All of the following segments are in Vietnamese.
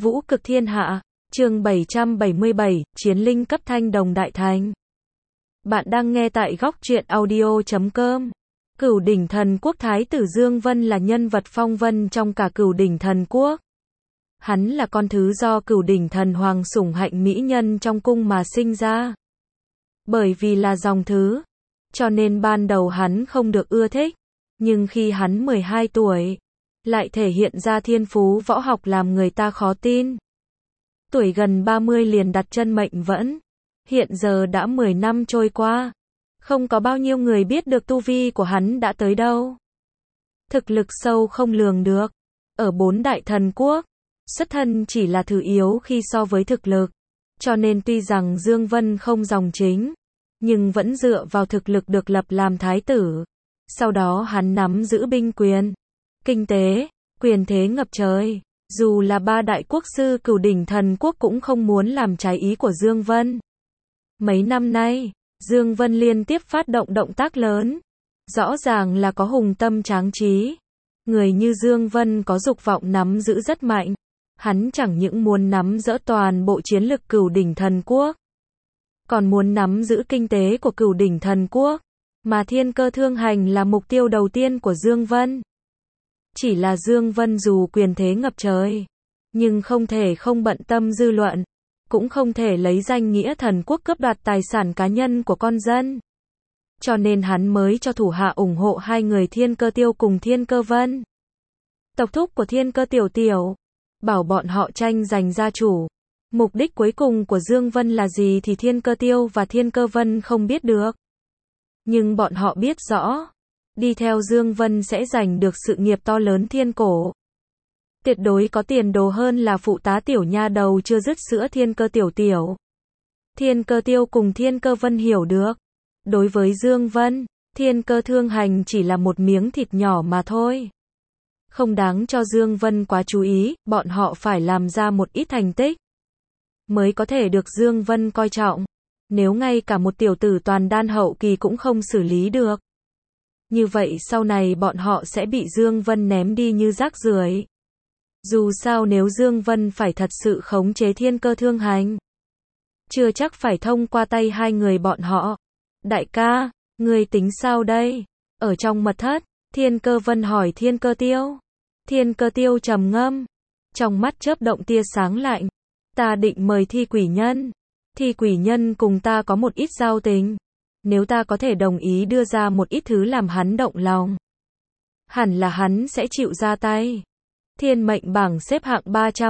Vũ cực thiên hạ, chương 777, chiến linh cấp thanh đồng đại thành. Bạn đang nghe tại góc truyện audio.com. Cửu đỉnh thần quốc thái tử Dương Vân là nhân vật phong vân trong cả cửu đỉnh thần quốc. Hắn là con thứ do cửu đỉnh thần hoàng sủng hạnh mỹ nhân trong cung mà sinh ra. Bởi vì là dòng thứ, cho nên ban đầu hắn không được ưa thích. Nhưng khi hắn 12 tuổi, lại thể hiện ra thiên phú võ học làm người ta khó tin. Tuổi gần 30 liền đặt chân mệnh vẫn. Hiện giờ đã 10 năm trôi qua. Không có bao nhiêu người biết được tu vi của hắn đã tới đâu. Thực lực sâu không lường được. Ở 4 đại thần quốc, xuất thân chỉ là thứ yếu khi so với thực lực. Cho nên tuy rằng Dương Vân không dòng chính, nhưng vẫn dựa vào thực lực được lập làm thái tử. Sau đó hắn nắm giữ binh quyền, kinh tế, quyền thế ngập trời. Dù là 3 đại quốc sư cửu đỉnh thần quốc cũng không muốn làm trái ý của Dương Vân. Mấy năm nay, Dương Vân liên tiếp phát động động tác lớn. Rõ ràng là có hùng tâm tráng trí. Người như Dương Vân có dục vọng nắm giữ rất mạnh. Hắn chẳng những muốn nắm giữ toàn bộ chiến lực cửu đỉnh thần quốc, còn muốn nắm giữ kinh tế của cửu đỉnh thần quốc. Mà thiên cơ thương hành là mục tiêu đầu tiên của Dương Vân. Chỉ là Dương Vân dù quyền thế ngập trời, nhưng không thể không bận tâm dư luận, cũng không thể lấy danh nghĩa thần quốc cướp đoạt tài sản cá nhân của con dân. Cho nên hắn mới cho thủ hạ ủng hộ hai người Thiên Cơ Tiêu cùng Thiên Cơ Vân. Tộc thúc của Thiên Cơ Tiểu Tiểu, bảo bọn họ tranh giành gia chủ. Mục đích cuối cùng của Dương Vân là gì thì Thiên Cơ Tiêu và Thiên Cơ Vân không biết được. Nhưng bọn họ biết rõ, đi theo Dương Vân sẽ giành được sự nghiệp to lớn thiên cổ. Tuyệt đối có tiền đồ hơn là phụ tá tiểu nha đầu chưa dứt sữa Thiên Cơ Tiểu Tiểu. Thiên Cơ Tiêu cùng Thiên Cơ Vân hiểu được. Đối với Dương Vân, Thiên Cơ thương hành chỉ là một miếng thịt nhỏ mà thôi. Không đáng cho Dương Vân quá chú ý, bọn họ phải làm ra một ít thành tích, mới có thể được Dương Vân coi trọng. Nếu ngay cả một tiểu tử toàn đan hậu kỳ cũng không xử lý được, như vậy sau này bọn họ sẽ bị Dương Vân ném đi như rác rưởi. Dù sao nếu Dương Vân phải thật sự khống chế Thiên Cơ thương hành, chưa chắc phải thông qua tay hai người bọn họ. Đại ca, ngươi tính sao đây? Ở trong mật thất, Thiên Cơ Vân hỏi Thiên Cơ Tiêu. Thiên Cơ Tiêu trầm ngâm, trong mắt chớp động tia sáng lạnh. Ta định mời Thi Quỷ Nhân. Thi Quỷ Nhân cùng ta có một ít giao tình. Nếu ta có thể đồng ý đưa ra một ít thứ làm hắn động lòng, hẳn là hắn sẽ chịu ra tay. Thiên mệnh bảng xếp hạng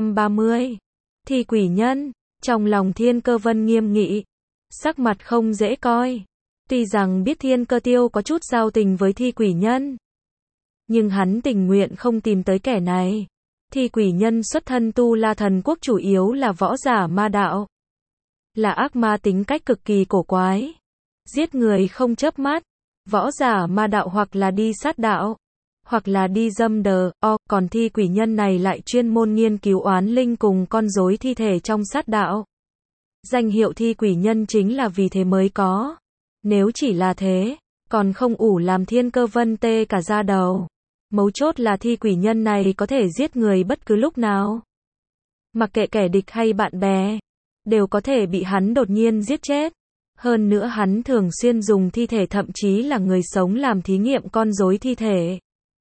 330. Thi Quỷ Nhân, trong lòng Thiên Cơ Vân nghiêm nghị, sắc mặt không dễ coi. Tuy rằng biết Thiên Cơ Tiêu có chút giao tình với Thi Quỷ Nhân, nhưng hắn tình nguyện không tìm tới kẻ này. Thi Quỷ Nhân xuất thân Tu La thần quốc chủ yếu là võ giả ma đạo, là ác ma tính cách cực kỳ cổ quái, giết người không chớp mắt. Võ giả ma đạo hoặc là đi sát đạo, hoặc là đi dâm đờ, còn Thi Quỷ Nhân này lại chuyên môn nghiên cứu oán linh cùng con rối thi thể trong sát đạo. Danh hiệu Thi Quỷ Nhân chính là vì thế mới có. Nếu chỉ là thế, còn không ủ làm Thiên Cơ Vân tê cả da đầu. Mấu chốt là Thi Quỷ Nhân này có thể giết người bất cứ lúc nào. Mặc kệ kẻ địch hay bạn bè, đều có thể bị hắn đột nhiên giết chết. Hơn nữa hắn thường xuyên dùng thi thể thậm chí là người sống làm thí nghiệm con rối thi thể.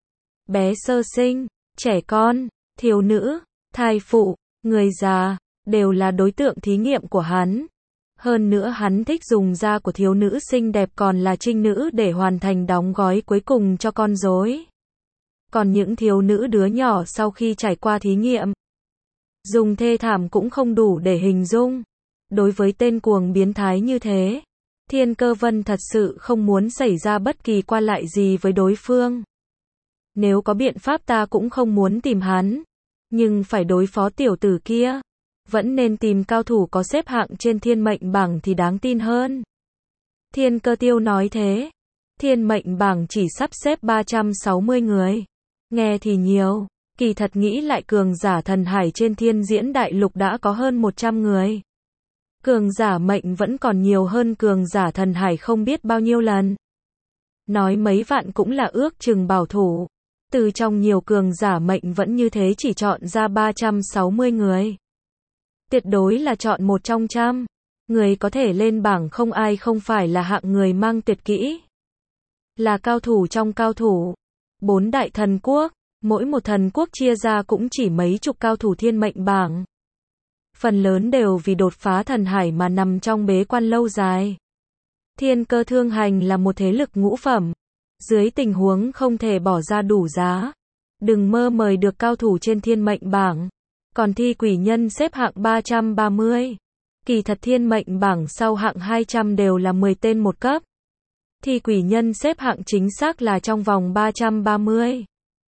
Bé sơ sinh, trẻ con, thiếu nữ, thai phụ, người già, đều là đối tượng thí nghiệm của hắn. Hơn nữa hắn thích dùng da của thiếu nữ xinh đẹp còn là trinh nữ để hoàn thành đóng gói cuối cùng cho con rối. Còn những thiếu nữ đứa nhỏ sau khi trải qua thí nghiệm, dùng thê thảm cũng không đủ để hình dung. Đối với tên cuồng biến thái như thế, Thiên Cơ Vân thật sự không muốn xảy ra bất kỳ qua lại gì với đối phương. Nếu có biện pháp ta cũng không muốn tìm hắn, nhưng phải đối phó tiểu tử kia, vẫn nên tìm cao thủ có xếp hạng trên thiên mệnh bảng thì đáng tin hơn. Thiên Cơ Tiêu nói thế. Thiên mệnh bảng chỉ sắp xếp 360 người. Nghe thì nhiều, kỳ thật nghĩ lại cường giả thần hải trên thiên diễn đại lục đã có hơn 100 người. Cường giả mệnh vẫn còn nhiều hơn cường giả thần hải không biết bao nhiêu lần. Nói mấy vạn cũng là ước chừng bảo thủ. Từ trong nhiều cường giả mệnh vẫn như thế chỉ chọn ra 360 người. Tuyệt đối là chọn một trong trăm. Người có thể lên bảng không ai không phải là hạng người mang tuyệt kỹ. Là cao thủ trong cao thủ. 4 đại thần quốc, mỗi một thần quốc chia ra cũng chỉ mấy chục cao thủ thiên mệnh bảng. Phần lớn đều vì đột phá thần hải mà nằm trong bế quan lâu dài. Thiên Cơ Thương Hành là một thế lực ngũ phẩm. Dưới tình huống không thể bỏ ra đủ giá, đừng mơ mời được cao thủ trên thiên mệnh bảng. Còn Thi Quỷ Nhân xếp hạng 330. Kỳ thật thiên mệnh bảng sau hạng 200 đều là 10 tên một cấp. Thi Quỷ Nhân xếp hạng chính xác là trong vòng 330.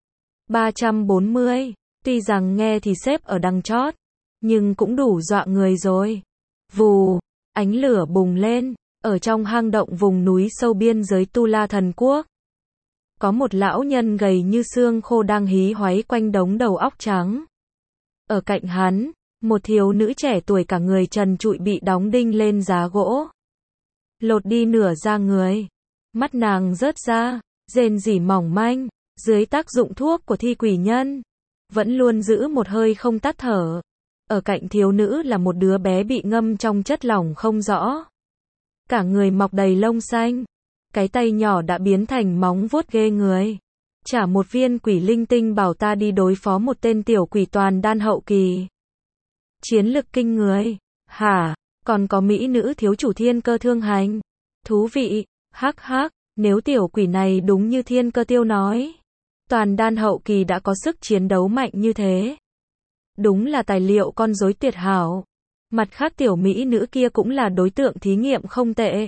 340, tuy rằng nghe thì xếp ở đằng chót, nhưng cũng đủ dọa người rồi. Vù, ánh lửa bùng lên, ở trong hang động vùng núi sâu biên giới Tu La Thần Quốc. Có một lão nhân gầy như xương khô đang hí hoáy quanh đống đầu óc trắng. Ở cạnh hắn, một thiếu nữ trẻ tuổi cả người trần trụi bị đóng đinh lên giá gỗ. Lột đi nửa da người. Mắt nàng rớt ra, rên rỉ mỏng manh, dưới tác dụng thuốc của Thi Quỷ Nhân. Vẫn luôn giữ một hơi không tắt thở. Ở cạnh thiếu nữ là một đứa bé bị ngâm trong chất lỏng không rõ. Cả người mọc đầy lông xanh. Cái tay nhỏ đã biến thành móng vuốt ghê người. Trả một viên quỷ linh tinh bảo ta đi đối phó một tên tiểu quỷ toàn đan hậu kỳ. Chiến lực kinh người. Hả, còn có mỹ nữ thiếu chủ Thiên Cơ Thương Hành. Thú vị, hắc hắc, nếu tiểu quỷ này đúng như Thiên Cơ Tiêu nói. Toàn đan hậu kỳ đã có sức chiến đấu mạnh như thế. Đúng là tài liệu con rối tuyệt hảo. Mặt khác tiểu mỹ nữ kia cũng là đối tượng thí nghiệm không tệ.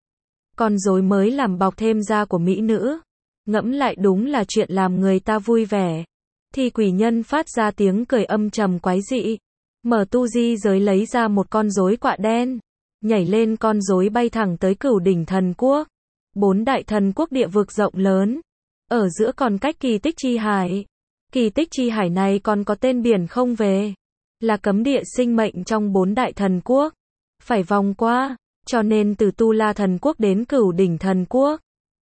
Con rối mới làm bọc thêm da của mỹ nữ. Ngẫm lại đúng là chuyện làm người ta vui vẻ. Thi Quỷ Nhân phát ra tiếng cười âm trầm quái dị. Mở tu di giới lấy ra một con rối quạ đen. Nhảy lên con rối bay thẳng tới Cửu Đỉnh Thần Quốc. 4 đại thần quốc địa vực rộng lớn. Ở giữa còn cách Kỳ Tích Chi Hải. Kỳ Tích Chi Hải này còn có tên biển không về. Là cấm địa sinh mệnh trong 4 đại thần quốc. Phải vòng qua. Cho nên từ Tu La Thần Quốc đến Cửu Đỉnh Thần Quốc,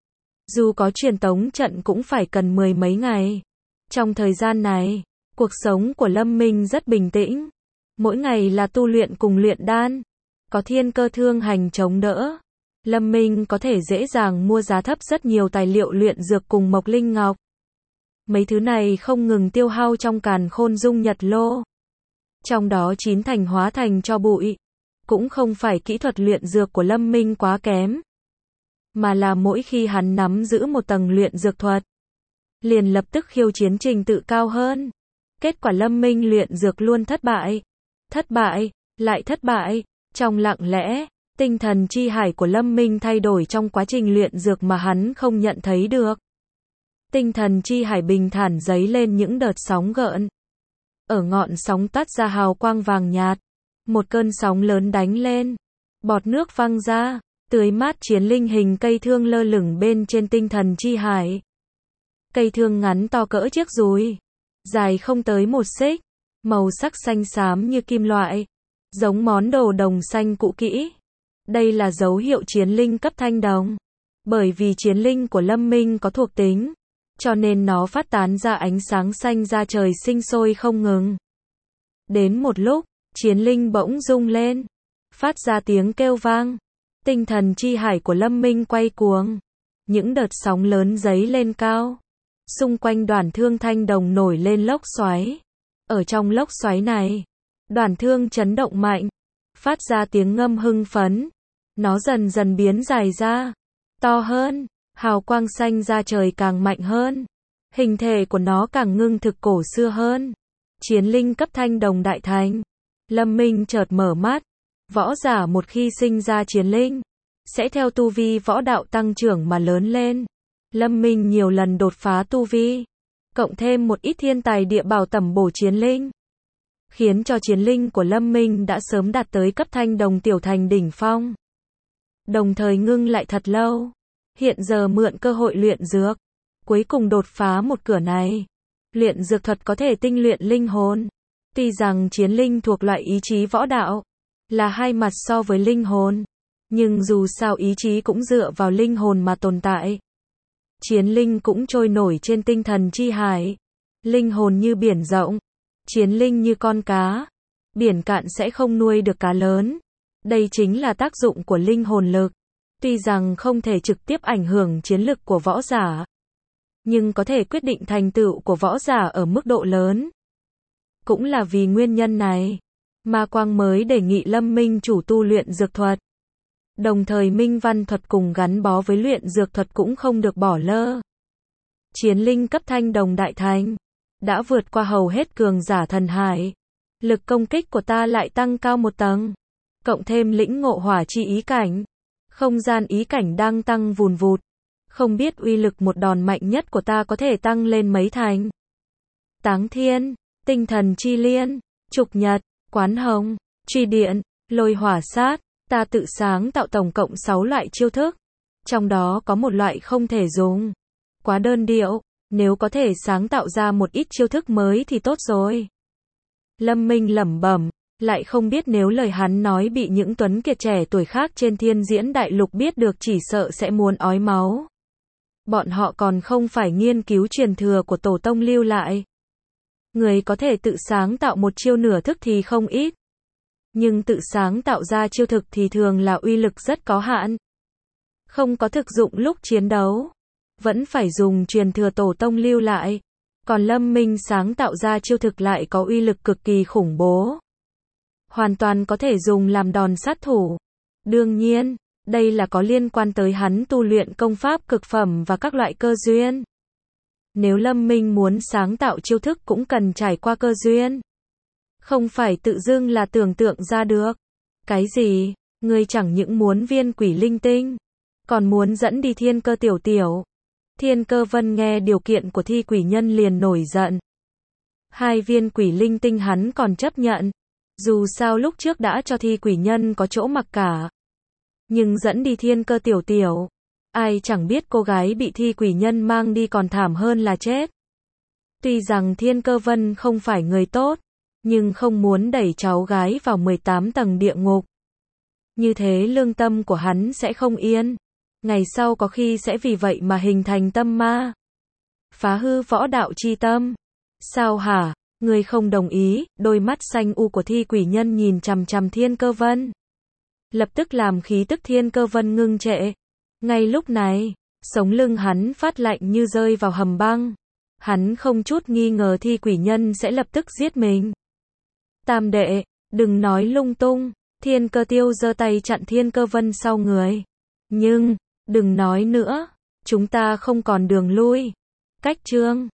dù có truyền tống trận cũng phải cần 10 mấy ngày. Trong thời gian này, cuộc sống của Lâm Minh rất bình tĩnh. Mỗi ngày là tu luyện cùng luyện đan. Có Thiên Cơ Thương Hành chống đỡ. Lâm Minh có thể dễ dàng mua giá thấp rất nhiều tài liệu luyện dược cùng mộc linh ngọc. Mấy thứ này không ngừng tiêu hao trong càn khôn dung nhật lô. Trong đó 9 thành hóa thành cho bụi. Cũng không phải kỹ thuật luyện dược của Lâm Minh quá kém, mà là mỗi khi hắn nắm giữ một tầng luyện dược thuật, liền lập tức khiêu chiến trình tự cao hơn. Kết quả Lâm Minh luyện dược luôn thất bại, lại thất bại. Trong lặng lẽ, tinh thần chi hải của Lâm Minh thay đổi trong quá trình luyện dược mà hắn không nhận thấy được. Tinh thần chi hải bình thản dấy lên những đợt sóng gợn. Ở ngọn sóng tắt ra hào quang vàng nhạt. Một cơn sóng lớn đánh lên. Bọt nước văng ra. Tưới mát chiến linh hình cây thương lơ lửng bên trên tinh thần chi hải. Cây thương ngắn to cỡ chiếc dùi. Dài không tới 1 xích. Màu sắc xanh xám như kim loại. Giống món đồ đồng xanh cũ kỹ. Đây là dấu hiệu chiến linh cấp thanh đồng. Bởi vì chiến linh của Lâm Minh có thuộc tính, cho nên nó phát tán ra ánh sáng xanh ra trời sinh sôi không ngừng. Đến một lúc, chiến linh bỗng rung lên, phát ra tiếng kêu vang. Tinh thần chi hải của Lâm Minh quay cuồng. Những đợt sóng lớn dấy lên cao. Xung quanh đoàn thương thanh đồng nổi lên lốc xoáy. Ở trong lốc xoáy này, đoàn thương chấn động mạnh, phát ra tiếng ngâm hưng phấn. Nó dần dần biến dài ra, to hơn, hào quang xanh ra trời càng mạnh hơn. Hình thể của nó càng ngưng thực cổ xưa hơn. Chiến linh cấp thanh đồng đại thành. Lâm Minh chợt mở mắt. Võ giả một khi sinh ra chiến linh, sẽ theo tu vi võ đạo tăng trưởng mà lớn lên. Lâm Minh nhiều lần đột phá tu vi, cộng thêm một ít thiên tài địa bảo tẩm bổ chiến linh, khiến cho chiến linh của Lâm Minh đã sớm đạt tới cấp thanh đồng tiểu thành đỉnh phong. Đồng thời ngưng lại thật lâu. Hiện giờ mượn cơ hội luyện dược, cuối cùng đột phá một cửa này. Luyện dược thuật có thể tinh luyện linh hồn. Tuy rằng chiến linh thuộc loại ý chí võ đạo, là hai mặt so với linh hồn, nhưng dù sao ý chí cũng dựa vào linh hồn mà tồn tại. Chiến linh cũng trôi nổi trên tinh thần chi hải. Linh hồn như biển rộng. Chiến linh như con cá. Biển cạn sẽ không nuôi được cá lớn. Đây chính là tác dụng của linh hồn lực. Tuy rằng không thể trực tiếp ảnh hưởng chiến lực của võ giả, nhưng có thể quyết định thành tựu của võ giả ở mức độ lớn. Cũng là vì nguyên nhân này, Ma Quang mới đề nghị Lâm Minh chủ tu luyện dược thuật. Đồng thời minh văn thuật cùng gắn bó với luyện dược thuật cũng không được bỏ lơ. Chiến linh cấp thanh đồng đại thành, đã vượt qua hầu hết cường giả thần hải. Lực công kích của ta lại tăng cao một tầng. Cộng thêm lĩnh ngộ hỏa chi ý cảnh. Không gian ý cảnh đang tăng vùn vụt. Không biết uy lực một đòn mạnh nhất của ta có thể tăng lên mấy thành. Táng thiên, tinh thần chi liên, trục nhật, quán hồng, truy điện, lôi hỏa sát. Ta tự sáng tạo tổng cộng 6 loại chiêu thức. Trong đó có một loại không thể dùng. Quá đơn điệu, nếu có thể sáng tạo ra một ít chiêu thức mới thì tốt rồi. Lâm Minh lẩm bẩm, lại không biết nếu lời hắn nói bị những tuấn kiệt trẻ tuổi khác trên thiên diễn đại lục biết được chỉ sợ sẽ muốn ói máu. Bọn họ còn không phải nghiên cứu truyền thừa của tổ tông lưu lại. Người có thể tự sáng tạo một chiêu nửa thức thì không ít. Nhưng tự sáng tạo ra chiêu thực thì thường là uy lực rất có hạn. Không có thực dụng lúc chiến đấu. Vẫn phải dùng truyền thừa tổ tông lưu lại. Còn Lâm Minh sáng tạo ra chiêu thực lại có uy lực cực kỳ khủng bố. Hoàn toàn có thể dùng làm đòn sát thủ. Đương nhiên, đây là có liên quan tới hắn tu luyện công pháp cực phẩm và các loại cơ duyên. Nếu Lâm Minh muốn sáng tạo chiêu thức cũng cần trải qua cơ duyên. Không phải tự dưng là tưởng tượng ra được. Cái gì? Ngươi chẳng những muốn viên quỷ linh tinh, còn muốn dẫn đi Thiên Cơ tiểu tiểu. Thiên Cơ Vân nghe điều kiện của Thi Quỷ Nhân liền nổi giận. 2 viên quỷ linh tinh hắn còn chấp nhận. Dù sao lúc trước đã cho Thi Quỷ Nhân có chỗ mặc cả. Nhưng dẫn đi Thiên Cơ tiểu tiểu, ai chẳng biết cô gái bị Thi Quỷ Nhân mang đi còn thảm hơn là chết. Tuy rằng Thiên Cơ Vân không phải người tốt, nhưng không muốn đẩy cháu gái vào 18 tầng địa ngục. Như thế lương tâm của hắn sẽ không yên. Ngày sau có khi sẽ vì vậy mà hình thành tâm ma. Phá hư võ đạo chi tâm. Sao hả? Ngươi không đồng ý? Đôi mắt xanh u của Thi Quỷ Nhân nhìn chằm chằm Thiên Cơ Vân. Lập tức làm khí tức Thiên Cơ Vân ngưng trệ. Ngay lúc này, sống lưng hắn phát lạnh như rơi vào hầm băng. Hắn không chút nghi ngờ Thi Quỷ Nhân sẽ lập tức giết mình. Tam đệ, đừng nói lung tung. Thiên Cơ Tiêu giơ tay chặn Thiên Cơ Vân sau người. Nhưng, đừng nói nữa, chúng ta không còn đường lui. Cách chương